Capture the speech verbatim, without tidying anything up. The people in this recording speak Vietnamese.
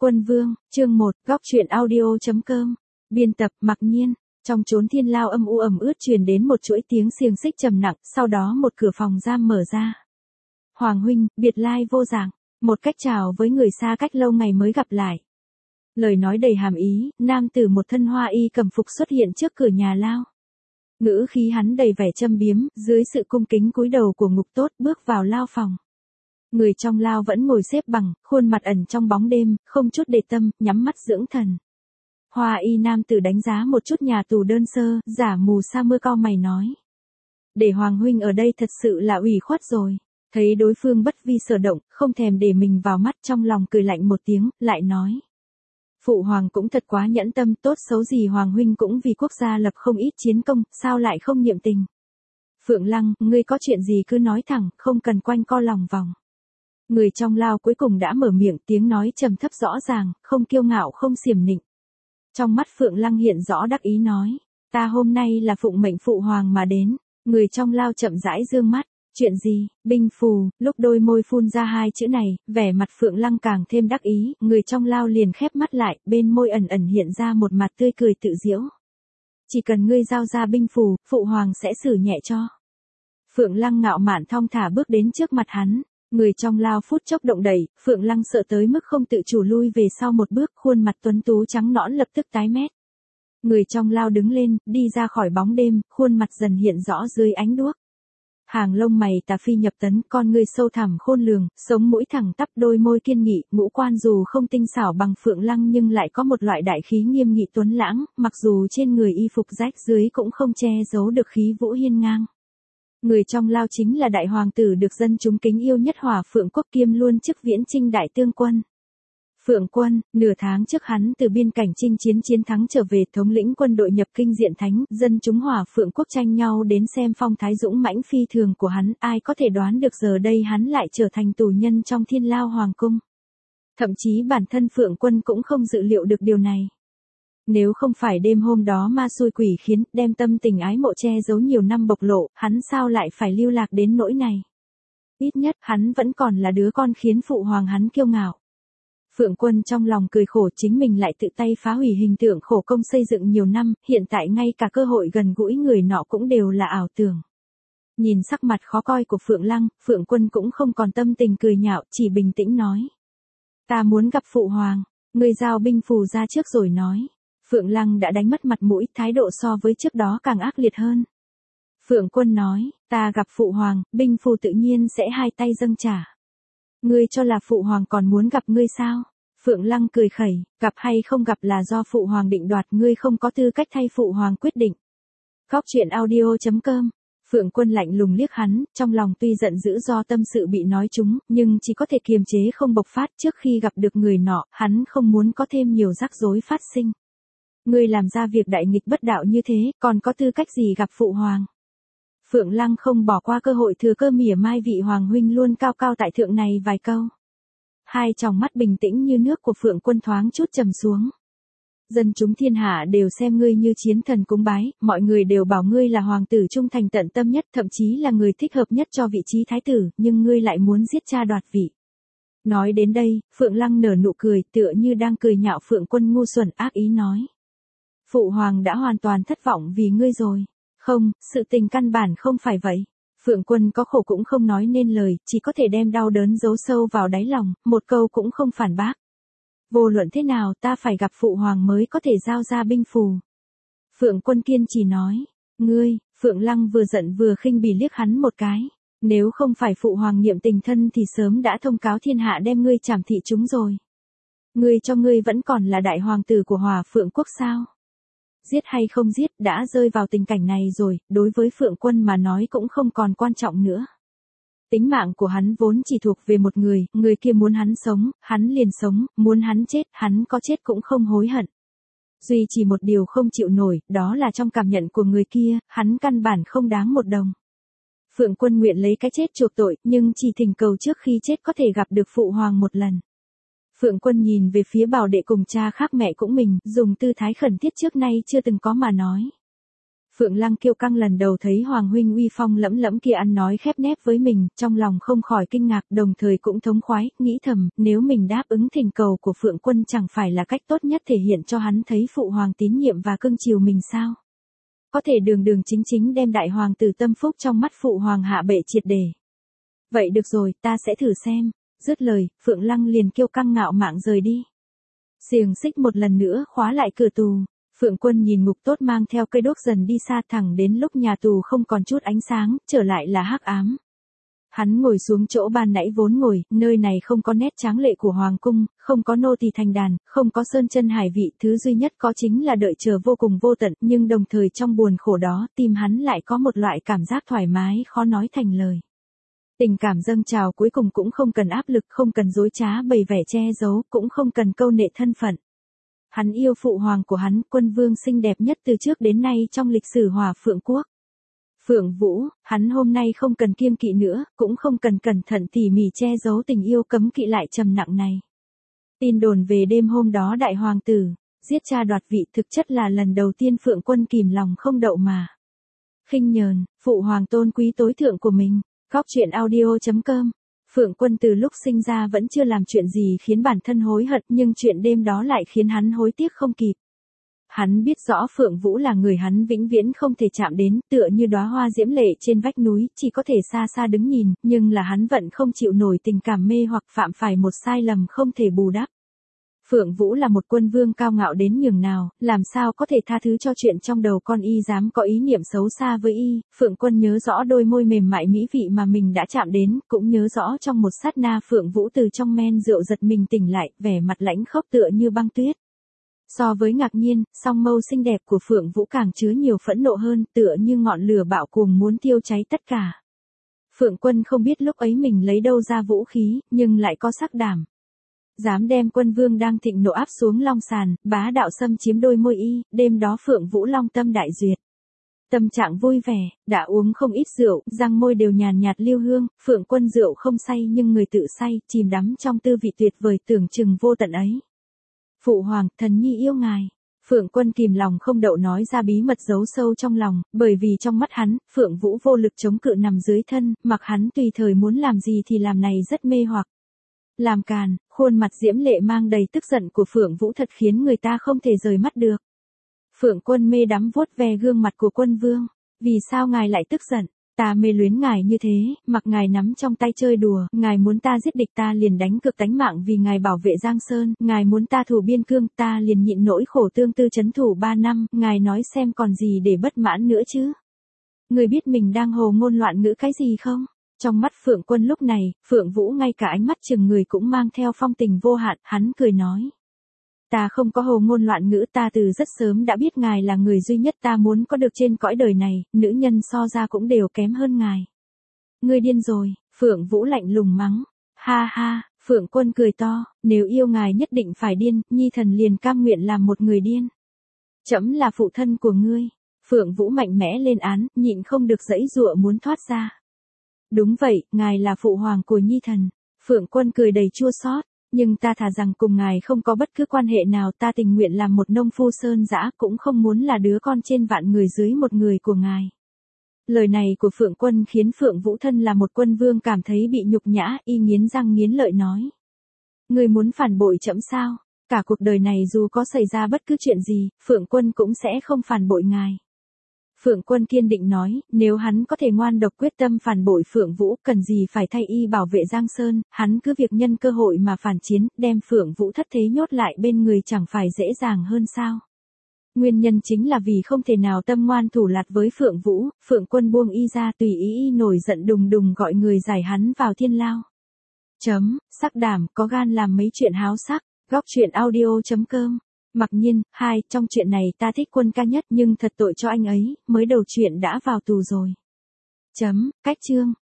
Quân Vương, chương một, góc truyện audio chấm com. Biên tập, Mặc Nhiên. Trong chốn thiên lao âm u ẩm ướt truyền đến một chuỗi tiếng xiềng xích trầm nặng, sau đó một cửa phòng giam mở ra. Hoàng huynh, biệt lai vô dạng, một cách chào với người xa cách lâu ngày mới gặp lại. Lời nói đầy hàm ý, nam tử một thân hoa y cầm phục xuất hiện trước cửa nhà lao. Ngữ khí hắn đầy vẻ châm biếm, dưới sự cung kính cúi đầu của Ngục Tốt bước vào lao phòng. Người trong lao vẫn ngồi xếp bằng, khuôn mặt ẩn trong bóng đêm, không chút để tâm, nhắm mắt dưỡng thần. Hoa y nam tử đánh giá một chút nhà tù đơn sơ, giả mù sa mưa cau mày nói. Để Hoàng huynh ở đây thật sự là ủy khuất rồi. Thấy đối phương bất vi sở động, không thèm để mình vào mắt, trong lòng cười lạnh một tiếng, lại nói. Phụ hoàng cũng thật quá nhẫn tâm, tốt xấu gì Hoàng huynh cũng vì quốc gia lập không ít chiến công, sao lại không niệm tình. Phượng Lăng, ngươi có chuyện gì cứ nói thẳng, không cần quanh co lòng vòng. Người trong lao cuối cùng đã mở miệng, tiếng nói trầm thấp rõ ràng, không kiêu ngạo không xiểm nịnh. Trong mắt Phượng Lăng hiện rõ đắc ý nói, ta hôm nay là phụng mệnh phụ hoàng mà đến. Người trong lao chậm rãi dương mắt, chuyện gì, binh phù, lúc đôi môi phun ra hai chữ này, vẻ mặt Phượng Lăng càng thêm đắc ý, người trong lao liền khép mắt lại, bên môi ẩn ẩn hiện ra một mặt tươi cười tự giễu. Chỉ cần ngươi giao ra binh phù, phụ hoàng sẽ xử nhẹ cho. Phượng Lăng ngạo mạn thong thả bước đến trước mặt hắn. Người trong lao phút chốc động đẩy, Phượng Lăng sợ tới mức không tự chủ lui về sau một bước, khuôn mặt tuấn tú trắng nõn lập tức tái mét. Người trong lao đứng lên, đi ra khỏi bóng đêm, khuôn mặt dần hiện rõ dưới ánh đuốc. Hàng lông mày tà phi nhập tấn, con người sâu thẳm khôn lường, sống mũi thẳng tắp, đôi môi kiên nghị, ngũ quan dù không tinh xảo bằng Phượng Lăng nhưng lại có một loại đại khí nghiêm nghị tuấn lãng, mặc dù trên người y phục rách dưới cũng không che giấu được khí vũ hiên ngang. Người trong lao chính là đại hoàng tử được dân chúng kính yêu nhất Hỏa Phượng quốc, kiêm luôn chức viễn chinh đại tương quân. Phượng quân, nửa tháng trước hắn từ biên cảnh chinh chiến chiến thắng trở về, thống lĩnh quân đội nhập kinh diện thánh, dân chúng Hỏa Phượng quốc tranh nhau đến xem phong thái dũng mãnh phi thường của hắn, ai có thể đoán được giờ đây hắn lại trở thành tù nhân trong thiên lao hoàng cung. Thậm chí bản thân Phượng quân cũng không dự liệu được điều này. Nếu không phải đêm hôm đó ma xui quỷ khiến, đem tâm tình ái mộ che giấu nhiều năm bộc lộ, hắn sao lại phải lưu lạc đến nỗi này. Ít nhất, hắn vẫn còn là đứa con khiến phụ hoàng hắn kiêu ngạo. Phượng quân trong lòng cười khổ, chính mình lại tự tay phá hủy hình tượng khổ công xây dựng nhiều năm, hiện tại ngay cả cơ hội gần gũi người nọ cũng đều là ảo tưởng. Nhìn sắc mặt khó coi của Phượng Lăng, Phượng quân cũng không còn tâm tình cười nhạo, chỉ bình tĩnh nói. Ta muốn gặp phụ hoàng, ngươi giao binh phù ra trước rồi nói. Phượng Lăng đã đánh mất mặt mũi, thái độ so với trước đó càng ác liệt hơn. Phượng quân nói, ta gặp phụ hoàng, binh phù tự nhiên sẽ hai tay dâng trả. Ngươi cho là phụ hoàng còn muốn gặp ngươi sao? Phượng Lăng cười khẩy, gặp hay không gặp là do phụ hoàng định đoạt, ngươi không có tư cách thay phụ hoàng quyết định. Góc truyện audio chấm com. Phượng quân lạnh lùng liếc hắn, trong lòng tuy giận dữ do tâm sự bị nói trúng, nhưng chỉ có thể kiềm chế không bộc phát. Trước khi gặp được người nọ, hắn không muốn có thêm nhiều rắc rối phát sinh. Ngươi làm ra việc đại nghịch bất đạo như thế, còn có tư cách gì gặp phụ hoàng? Phượng Lăng không bỏ qua cơ hội, thừa cơ mỉa mai vị hoàng huynh luôn cao cao tại thượng này vài câu. Hai tròng mắt bình tĩnh như nước của Phượng quân thoáng chút trầm xuống. Dân chúng thiên hạ đều xem ngươi như chiến thần cúng bái, mọi người đều bảo ngươi là hoàng tử trung thành tận tâm nhất, thậm chí là người thích hợp nhất cho vị trí thái tử, nhưng ngươi lại muốn giết cha đoạt vị. Nói đến đây, Phượng Lăng nở nụ cười, tựa như đang cười nhạo Phượng quân ngu xuẩn, ác ý nói. Phụ hoàng đã hoàn toàn thất vọng vì ngươi rồi. Không, sự tình căn bản không phải vậy. Phượng quân có khổ cũng không nói nên lời, chỉ có thể đem đau đớn giấu sâu vào đáy lòng, một câu cũng không phản bác. Vô luận thế nào ta phải gặp phụ hoàng mới có thể giao ra binh phù. Phượng quân kiên trì nói. Ngươi, Phượng Lăng vừa giận vừa khinh bỉ liếc hắn một cái. Nếu không phải phụ hoàng niệm tình thân thì sớm đã thông cáo thiên hạ đem ngươi trảm thị chúng rồi. Ngươi cho ngươi vẫn còn là đại hoàng tử của Hỏa Phượng quốc sao? Giết hay không giết, đã rơi vào tình cảnh này rồi, đối với Phượng quân mà nói cũng không còn quan trọng nữa. Tính mạng của hắn vốn chỉ thuộc về một người, người kia muốn hắn sống, hắn liền sống, muốn hắn chết, hắn có chết cũng không hối hận. Duy chỉ một điều không chịu nổi, đó là trong cảm nhận của người kia, hắn căn bản không đáng một đồng. Phượng quân nguyện lấy cái chết chuộc tội, nhưng chỉ thỉnh cầu trước khi chết có thể gặp được phụ hoàng một lần. Phượng quân nhìn về phía bảo đệ cùng cha khác mẹ cũng mình, dùng tư thái khẩn thiết trước nay chưa từng có mà nói. Phượng Lăng kiêu căng lần đầu thấy Hoàng huynh uy phong lẫm lẫm kia ăn nói khép nép với mình, trong lòng không khỏi kinh ngạc, đồng thời cũng thống khoái, nghĩ thầm, nếu mình đáp ứng thỉnh cầu của Phượng Quân chẳng phải là cách tốt nhất thể hiện cho hắn thấy phụ hoàng tín nhiệm và cưng chiều mình sao? Có thể đường đường chính chính đem đại hoàng tử tâm phúc trong mắt phụ hoàng hạ bệ triệt để. Vậy được rồi, ta sẽ thử xem. Dứt lời, Phượng Lăng liền kiêu căng ngạo mạn rời đi. Xiềng xích một lần nữa khóa lại cửa tù. Phượng Quân nhìn Ngục Tốt mang theo cây đuốc dần đi xa thẳng đến lúc nhà tù không còn chút ánh sáng, trở lại là hắc ám. Hắn ngồi xuống chỗ ban nãy vốn ngồi, nơi này không có nét tráng lệ của hoàng cung, không có nô tỳ thành đàn, không có sơn chân hải vị, thứ duy nhất có chính là đợi chờ vô cùng vô tận, nhưng đồng thời trong buồn khổ đó, tim hắn lại có một loại cảm giác thoải mái khó nói thành lời. Tình cảm dâng trào cuối cùng cũng không cần áp lực, không cần dối trá bày vẻ che giấu, cũng không cần câu nệ thân phận. Hắn yêu phụ hoàng của hắn, quân vương xinh đẹp nhất từ trước đến nay trong lịch sử Hỏa Phượng Quốc. Phượng Vũ, hắn hôm nay không cần kiêng kỵ nữa, cũng không cần cẩn thận tỉ mỉ che giấu tình yêu cấm kỵ lại trầm nặng này. Tin đồn về đêm hôm đó đại hoàng tử, giết cha đoạt vị thực chất là lần đầu tiên Phượng Quân kìm lòng không đậu mà. Khinh nhờn, phụ hoàng tôn quý tối thượng của mình. Góc truyện audio chấm com. Phượng Quân từ lúc sinh ra vẫn chưa làm chuyện gì khiến bản thân hối hận, nhưng chuyện đêm đó lại khiến hắn hối tiếc không kịp. Hắn biết rõ Phượng Vũ là người hắn vĩnh viễn không thể chạm đến, tựa như đóa hoa diễm lệ trên vách núi, chỉ có thể xa xa đứng nhìn, nhưng là hắn vẫn không chịu nổi tình cảm mê hoặc phạm phải một sai lầm không thể bù đắp. Phượng Vũ là một quân vương cao ngạo đến nhường nào, làm sao có thể tha thứ cho chuyện trong đầu con y dám có ý niệm xấu xa với y. Phượng Quân nhớ rõ đôi môi mềm mại mỹ vị mà mình đã chạm đến, cũng nhớ rõ trong một sát na Phượng Vũ từ trong men rượu giật mình tỉnh lại, vẻ mặt lãnh khốc tựa như băng tuyết. So với ngạc nhiên, song mâu xinh đẹp của Phượng Vũ càng chứa nhiều phẫn nộ hơn, tựa như ngọn lửa bạo cuồng muốn thiêu cháy tất cả. Phượng Quân không biết lúc ấy mình lấy đâu ra vũ khí, nhưng lại có sắc đảm. Dám đem quân vương đang thịnh nộ áp xuống long sàn, bá đạo xâm chiếm đôi môi y, đêm đó Phượng Vũ long tâm đại duyệt. Tâm trạng vui vẻ, đã uống không ít rượu, răng môi đều nhàn nhạt lưu hương, Phượng Quân rượu không say nhưng người tự say, chìm đắm trong tư vị tuyệt vời tưởng chừng vô tận ấy. Phụ hoàng, thần nhi yêu ngài. Phượng Quân kìm lòng không đậu nói ra bí mật giấu sâu trong lòng, bởi vì trong mắt hắn, Phượng Vũ vô lực chống cự nằm dưới thân, mặc hắn tùy thời muốn làm gì thì làm này rất mê hoặc. Làm càn, khuôn mặt diễm lệ mang đầy tức giận của Phượng Vũ thật khiến người ta không thể rời mắt được. Phượng Quân mê đắm vuốt ve gương mặt của quân vương. Vì sao ngài lại tức giận? Ta mê luyến ngài như thế, mặc ngài nắm trong tay chơi đùa, ngài muốn ta giết địch ta liền đánh cược tánh mạng vì ngài bảo vệ Giang Sơn, ngài muốn ta thủ biên cương ta liền nhịn nỗi khổ tương tư trấn thủ ba năm, ngài nói xem còn gì để bất mãn nữa chứ? Người biết mình đang hồ ngôn loạn ngữ cái gì không? Trong mắt Phượng Quân lúc này, Phượng Vũ ngay cả ánh mắt chừng người cũng mang theo phong tình vô hạn, hắn cười nói. Ta không có hồ ngôn loạn ngữ, ta từ rất sớm đã biết ngài là người duy nhất ta muốn có được trên cõi đời này, nữ nhân so ra cũng đều kém hơn ngài. Ngươi điên rồi, Phượng Vũ lạnh lùng mắng. Ha ha, Phượng Quân cười to, nếu yêu ngài nhất định phải điên, nhi thần liền cam nguyện làm một người điên. Trẫm là phụ thân của ngươi. Phượng Vũ mạnh mẽ lên án, nhịn không được giãy giụa muốn thoát ra. Đúng vậy, ngài là phụ hoàng của nhi thần. Phượng Quân cười đầy chua xót, nhưng ta thà rằng cùng ngài không có bất cứ quan hệ nào, ta tình nguyện làm một nông phu sơn dã, cũng không muốn là đứa con trên vạn người dưới một người của ngài. Lời này của Phượng Quân khiến Phượng Vũ thân là một quân vương cảm thấy bị nhục nhã, y nghiến răng nghiến lợi nói. Ngươi muốn phản bội trẫm sao? Cả cuộc đời này dù có xảy ra bất cứ chuyện gì, Phượng Quân cũng sẽ không phản bội ngài. Phượng Quân kiên định nói, nếu hắn có thể ngoan độc quyết tâm phản bội Phượng Vũ, cần gì phải thay y bảo vệ Giang Sơn, hắn cứ việc nhân cơ hội mà phản chiến, đem Phượng Vũ thất thế nhốt lại bên người chẳng phải dễ dàng hơn sao. Nguyên nhân chính là vì không thể nào tâm ngoan thủ lạt với Phượng Vũ, Phượng Quân buông y ra tùy ý y nổi giận đùng đùng gọi người giải hắn vào thiên lao. Chấm, sắc đảm, có gan làm mấy chuyện háo sắc, góc truyện audio chấm com. Mặc nhiên, hai, trong chuyện này ta thích Quân ca nhất nhưng thật tội cho anh ấy, mới đầu chuyện đã vào tù rồi. Chấm, cách chương.